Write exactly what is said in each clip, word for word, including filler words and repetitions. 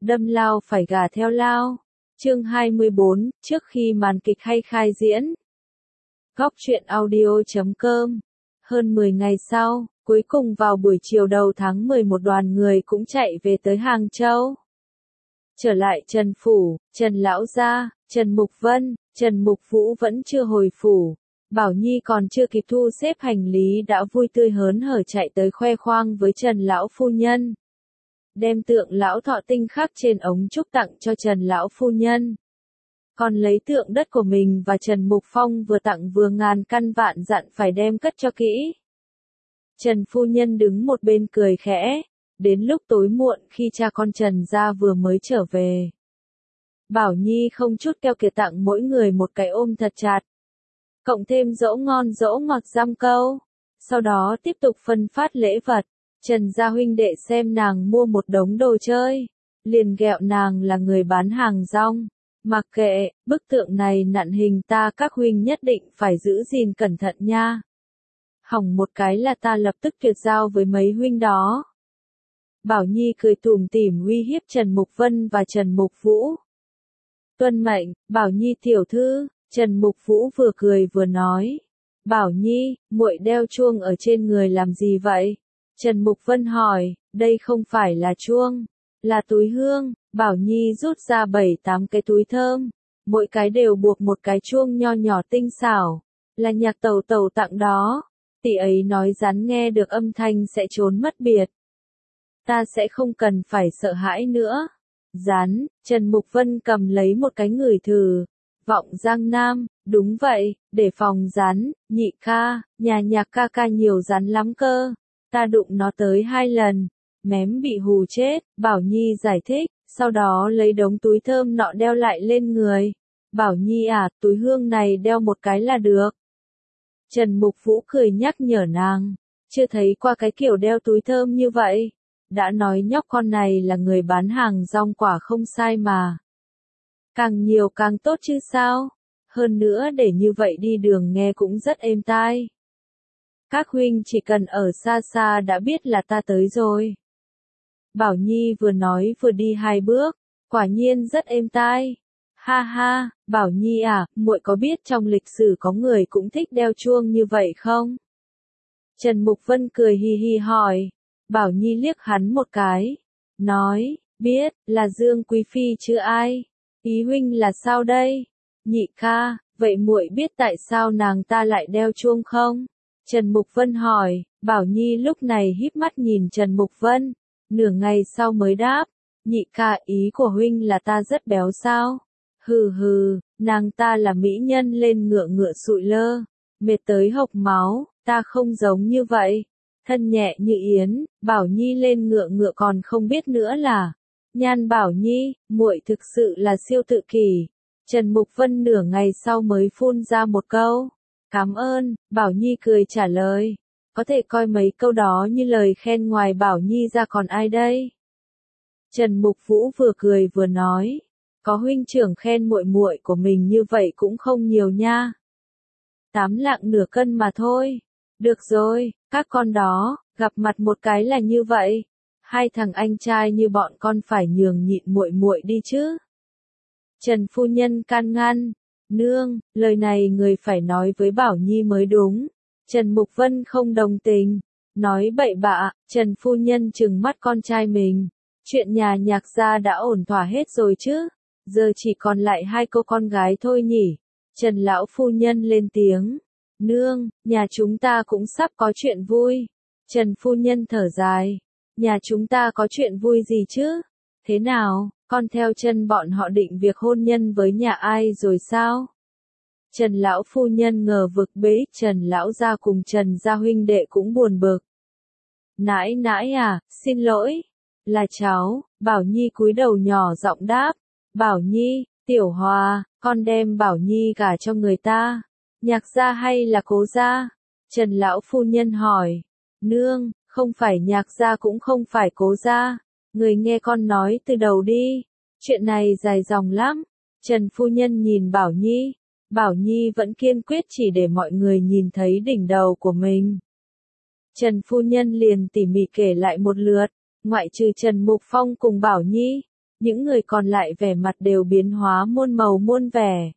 Đâm lao phải gả theo lao. Chương hai mươi bốn, trước khi màn kịch hay khai diễn. Góc truyện audio chấm com. Hơn mười ngày sau, cuối cùng vào buổi chiều đầu tháng mười một đoàn người cũng chạy về tới Hàng Châu. Trở lại Trần Phủ, Trần Lão Gia, Trần Mục Vân, Trần Mục Vũ vẫn chưa hồi phủ. Bảo Nhi còn chưa kịp thu xếp hành lý đã vui tươi hớn hở chạy tới khoe khoang với Trần Lão Phu Nhân. Đem tượng Lão Thọ tinh khắc trên ống trúc tặng cho Trần Lão Phu Nhân. Còn lấy tượng đất của mình và Trần Mục Phong vừa tặng vừa ngàn căn vạn dặn phải đem cất cho kỹ. Trần Phu Nhân đứng một bên cười khẽ, đến lúc tối muộn khi cha con Trần gia vừa mới trở về. Bảo Nhi không chút keo kiệt tặng mỗi người một cái ôm thật chặt. Cộng thêm dỗ ngon dỗ ngọt dăm câu. Sau đó tiếp tục phân phát lễ vật. Trần gia huynh đệ xem nàng mua một đống đồ chơi. Liền ghẹo nàng là người bán hàng rong. Mặc kệ, bức tượng này nặn hình ta các huynh nhất định phải giữ gìn cẩn thận nha. Hỏng một cái là ta lập tức tuyệt giao với mấy huynh đó. Bảo Nhi cười tủm tỉm uy hiếp Trần Mục Vân và Trần Mục Vũ. Tuân mệnh, Bảo Nhi tiểu thư. Trần Mục Vũ vừa cười vừa nói. Bảo Nhi, muội đeo chuông ở trên người làm gì vậy? Trần Mục Vân hỏi, đây không phải là chuông, là túi hương. Bảo Nhi rút ra bảy tám cái túi thơm, mỗi cái đều buộc một cái chuông nho nhỏ tinh xảo, là Nhạc Tẩu Tẩu tặng đó. Tỷ ấy nói rắn nghe được âm thanh sẽ trốn mất biệt. Ta sẽ không cần phải sợ hãi nữa. Rắn, Trần Mục Vân cầm lấy một cái ngửi thử. Vọng Giang Nam, đúng vậy, để phòng rắn, Nhị ca, nhà Nhạc ca ca nhiều rắn lắm cơ. Ta đụng nó tới hai lần, mém bị hù chết. Bảo Nhi giải thích, sau đó lấy đống túi thơm nọ đeo lại lên người. Bảo Nhi à, túi hương này đeo một cái là được. Trần Mục Vũ cười nhắc nhở nàng, chưa thấy qua cái kiểu đeo túi thơm như vậy. Đã nói nhóc con này là người bán hàng rong quả không sai mà. Càng nhiều càng tốt chứ sao? Hơn nữa để như vậy đi đường nghe cũng rất êm tai. Các huynh chỉ cần ở xa xa đã biết là ta tới rồi. Bảo Nhi vừa nói vừa đi hai bước, quả nhiên rất êm tai. Ha ha, Bảo Nhi à, muội có biết trong lịch sử có người cũng thích đeo chuông như vậy không? Trần Mục Vân cười hi hi hỏi. Bảo Nhi liếc hắn một cái, nói, biết, là Dương Quý Phi chứ ai? Ý huynh là sao đây? Nhị ca, vậy muội biết tại sao nàng ta lại đeo chuông không? Trần Mục Vân hỏi. Bảo Nhi lúc này híp mắt nhìn Trần Mục Vân, nửa ngày sau mới đáp, nhị ca, ý của huynh là ta rất béo sao? Hừ hừ, nàng ta là mỹ nhân lên ngựa ngựa sụi lơ, mệt tới hộc máu, ta không giống như vậy. Thân nhẹ như yến. Bảo Nhi lên ngựa ngựa còn không biết nữa là. Nhan Bảo Nhi, muội thực sự là siêu tự kỷ. Trần Mục Vân nửa ngày sau mới phun ra một câu. Cảm ơn. Bảo Nhi cười trả lời. Có thể coi mấy câu đó như lời khen, ngoài Bảo Nhi ra còn ai đây? Trần Mục Vũ vừa cười vừa nói. Có huynh trưởng khen muội muội của mình như vậy cũng không nhiều nha. Tám lạng nửa cân mà thôi. Được rồi, các con đó, gặp mặt một cái là như vậy. Hai thằng anh trai như bọn con phải nhường nhịn muội muội đi chứ. Trần Phu Nhân can ngăn. Nương, lời này người phải nói với Bảo Nhi mới đúng. Trần Mục Vân không đồng tình. Nói bậy bạ. Trần Phu Nhân trừng mắt con trai mình. Chuyện nhà Nhạc gia đã ổn thỏa hết rồi chứ. Giờ chỉ còn lại hai cô con gái thôi nhỉ. Trần Lão Phu Nhân lên tiếng. Nương, nhà chúng ta cũng sắp có chuyện vui. Trần Phu Nhân thở dài. Nhà chúng ta có chuyện vui gì chứ? Thế nào, con theo chân bọn họ định việc hôn nhân với nhà ai rồi sao? Trần Lão Phu Nhân ngờ vực bế. Trần Lão gia cùng Trần gia huynh đệ cũng buồn bực. Nãi nãi à, xin lỗi. Là cháu. Bảo Nhi cúi đầu nhỏ giọng đáp. Bảo Nhi, Tiểu Hòa, con đem Bảo Nhi gả cho người ta. Nhạc gia hay là Cố gia? Trần Lão Phu Nhân hỏi. Nương, không phải Nhạc gia cũng không phải Cố gia. Người nghe con nói từ đầu đi. Chuyện này dài dòng lắm. Trần Phu Nhân nhìn Bảo Nhi. Bảo Nhi vẫn kiên quyết chỉ để mọi người nhìn thấy đỉnh đầu của mình. Trần Phu Nhân liền tỉ mỉ kể lại một lượt. Ngoại trừ Trần Mục Phong cùng Bảo Nhi, những người còn lại vẻ mặt đều biến hóa muôn màu muôn vẻ.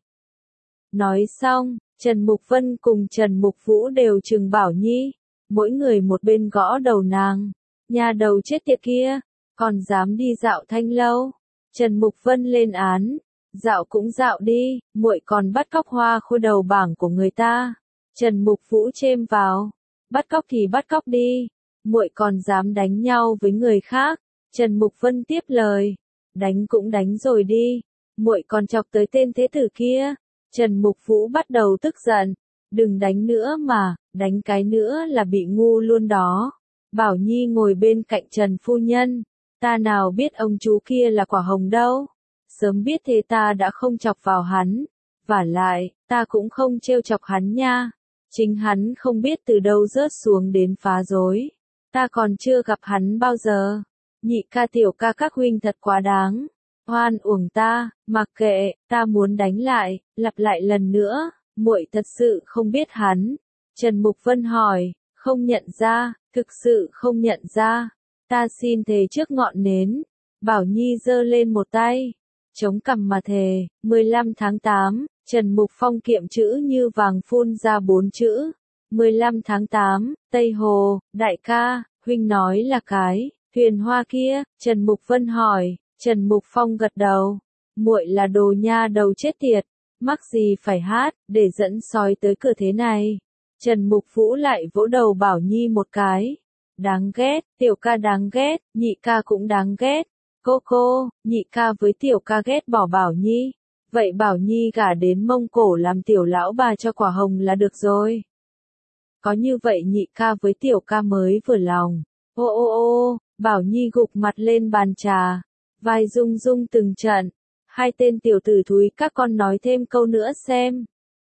Nói xong, Trần Mục Vân cùng Trần Mục Vũ đều trừng Bảo Nhi, mỗi người một bên gõ đầu nàng. Nhà đầu chết tiệt kia, còn dám đi dạo Thanh Lâu. Trần Mục Vân lên án, dạo cũng dạo đi, muội còn bắt cóc hoa khôi đầu bảng của người ta. Trần Mục Vũ chêm vào, bắt cóc thì bắt cóc đi, muội còn dám đánh nhau với người khác. Trần Mục Vân tiếp lời, đánh cũng đánh rồi đi, muội còn chọc tới tên thế tử kia. Trần Mục Vũ bắt đầu tức giận, đừng đánh nữa mà, đánh cái nữa là bị ngu luôn đó. Bảo Nhi ngồi bên cạnh Trần phu nhân, ta nào biết ông chú kia là quả hồng đâu, sớm biết thế ta đã không chọc vào hắn, vả lại, ta cũng không trêu chọc hắn nha, chính hắn không biết từ đâu rớt xuống đến phá rối, ta còn chưa gặp hắn bao giờ. Nhị ca tiểu ca các huynh thật quá đáng, oan uổng ta, mặc kệ, ta muốn đánh lại, lặp lại lần nữa, muội thật sự không biết hắn. Trần Mục Vân hỏi, không nhận ra, thực sự không nhận ra, ta xin thề trước ngọn nến. Bảo Nhi giơ lên một tay, chống cằm mà thề. Mười lăm tháng tám, Trần Mục Phong kiệm chữ như vàng phun ra bốn chữ. Mười lăm tháng tám, Tây Hồ, đại ca, huynh nói là cái thuyền hoa kia. Trần Mục Vân hỏi. Trần Mục Phong gật đầu, muội là đồ nha đầu chết tiệt, mắc gì phải hát, để dẫn sói tới cửa thế này. Trần Mục Vũ lại vỗ đầu Bảo Nhi một cái, đáng ghét, tiểu ca đáng ghét, nhị ca cũng đáng ghét. Cô cô, nhị ca với tiểu ca ghét bỏ Bảo Nhi, vậy Bảo Nhi gả đến Mông Cổ làm tiểu lão bà cho quả hồng là được rồi. Có như vậy nhị ca với tiểu ca mới vừa lòng. Ô ô ô, Bảo Nhi gục mặt lên bàn trà, vai rung rung từng trận. Hai tên tiểu tử thúi các con nói thêm câu nữa xem.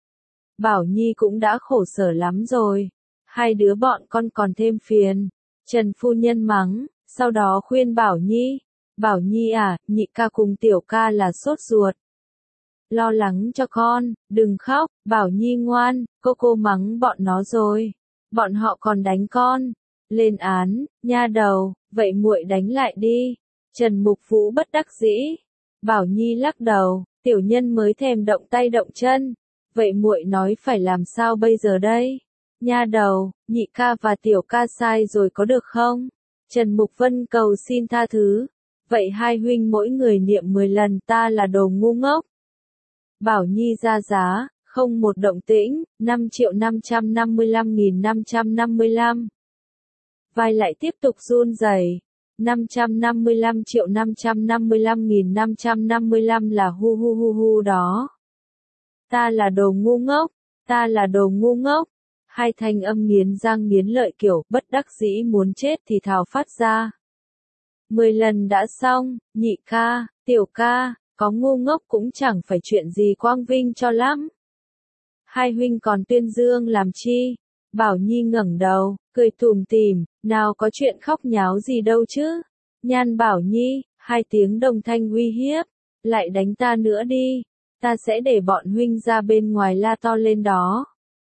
Bảo Nhi cũng đã khổ sở lắm rồi, hai đứa bọn con còn thêm phiền. Trần phu nhân mắng, sau đó khuyên Bảo Nhi, Bảo Nhi à, nhị ca cùng tiểu ca là sốt ruột, lo lắng cho con, đừng khóc. Bảo Nhi ngoan, cô cô mắng bọn nó rồi, bọn họ còn đánh con. Lên án, nha đầu, vậy muội đánh lại đi. Trần Mục Vũ bất đắc dĩ. Bảo Nhi lắc đầu, tiểu nhân mới thèm động tay động chân, vậy muội nói phải làm sao bây giờ đây? Nha đầu, nhị ca và tiểu ca sai rồi có được không? Trần Mục Vân cầu xin tha thứ. Vậy hai huynh mỗi người niệm mười lần ta là đồ ngu ngốc. Bảo Nhi ra giá, không một động tĩnh. Năm triệu năm trăm năm mươi lăm nghìn năm trăm năm mươi lăm. Vai lại tiếp tục run rẩy. Năm trăm năm mươi lăm triệu năm trăm năm mươi lăm nghìn năm trăm năm mươi lăm là hu hu hu hu đó. Ta là đồ ngu ngốc, ta là đồ ngu ngốc. Hai thanh âm nghiến răng nghiến lợi kiểu bất đắc dĩ muốn chết thì thào phát ra. Mười lần đã xong, nhị ca, tiểu ca, có ngu ngốc cũng chẳng phải chuyện gì quang vinh cho lắm. Hai huynh còn tuyên dương làm chi? Bảo Nhi ngẩng đầu, cười tủm tỉm, nào có chuyện khóc nháo gì đâu chứ. Nhan Bảo Nhi, hai tiếng đồng thanh uy hiếp, lại đánh ta nữa đi, ta sẽ để bọn huynh ra bên ngoài la to lên đó.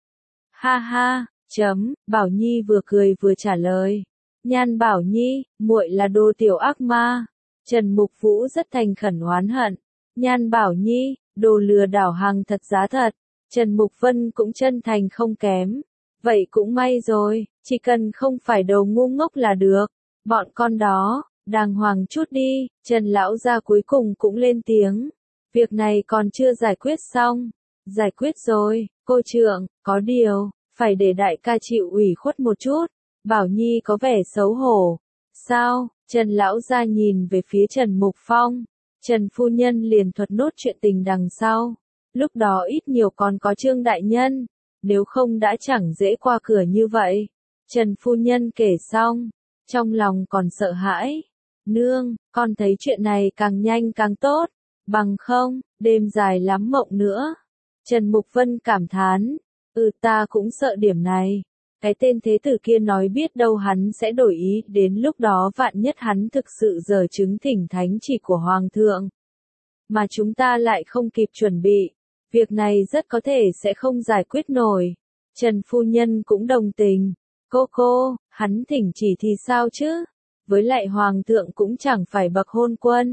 Ha ha, chấm, Bảo Nhi vừa cười vừa trả lời. Nhan Bảo Nhi, muội là đồ tiểu ác ma. Trần Mục Vũ rất thành khẩn oán hận. Nhan Bảo Nhi, đồ lừa đảo hàng thật giá thật. Trần Mục Vân cũng chân thành không kém. Vậy cũng may rồi, chỉ cần không phải đồ ngu ngốc là được. Bọn con đó, đàng hoàng chút đi. Trần lão gia cuối cùng cũng lên tiếng. Việc này còn chưa giải quyết xong. Giải quyết rồi, cô trưởng, có điều, phải để đại ca chịu ủy khuất một chút. Bảo Nhi có vẻ xấu hổ. Sao? Trần lão gia nhìn về phía Trần Mục Phong. Trần phu nhân liền thuật nốt chuyện tình đằng sau. Lúc đó ít nhiều còn có Trương đại nhân, nếu không đã chẳng dễ qua cửa như vậy. Trần phu nhân kể xong, trong lòng còn sợ hãi. Nương, con thấy chuyện này càng nhanh càng tốt, bằng không, đêm dài lắm mộng nữa. Trần Mục Vân cảm thán, ừ ta cũng sợ điểm này. Cái tên thế tử kia nói biết đâu hắn sẽ đổi ý, đến lúc đó vạn nhất hắn thực sự giở chứng thỉnh thánh chỉ của Hoàng thượng. Mà chúng ta lại không kịp chuẩn bị, việc này rất có thể sẽ không giải quyết nổi. Trần phu nhân cũng đồng tình. Cô cô, hắn thỉnh chỉ thì sao chứ? Với lại Hoàng thượng cũng chẳng phải bậc hôn quân.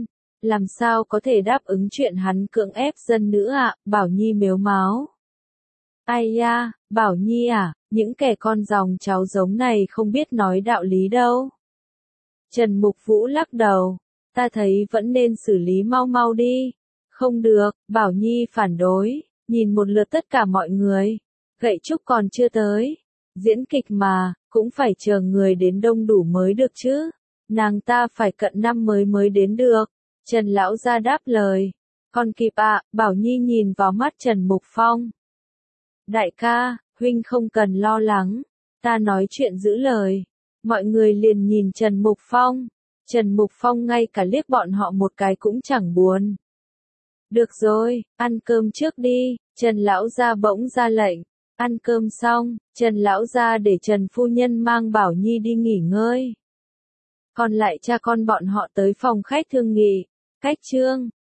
làm sao có thể đáp ứng chuyện hắn cưỡng ép dân nữ ạ, à? Bảo Nhi mếu máo. Ai da, Bảo Nhi à, những kẻ con dòng cháu giống này không biết nói đạo lý đâu. Trần Mục Vũ lắc đầu, ta thấy vẫn nên xử lý mau mau đi. Không được, Bảo Nhi phản đối, nhìn một lượt tất cả mọi người. Gậy trúc còn chưa tới. Diễn kịch mà, cũng phải chờ người đến đông đủ mới được chứ. Nàng ta phải cận năm mới mới đến được. Trần Lão Gia đáp lời. Còn kịp ạ, à, Bảo Nhi nhìn vào mắt Trần Mục Phong. Đại ca, huynh không cần lo lắng. Ta nói chuyện giữ lời. Mọi người liền nhìn Trần Mục Phong. Trần Mục Phong ngay cả liếc bọn họ một cái cũng chẳng buồn. Được rồi, ăn cơm trước đi. Trần Lão Gia bỗng ra lệnh. Ăn cơm xong, Trần Lão Gia để Trần Phu Nhân mang Bảo Nhi đi nghỉ ngơi. Còn lại cha con bọn họ tới phòng khách thương nghị. Cách chương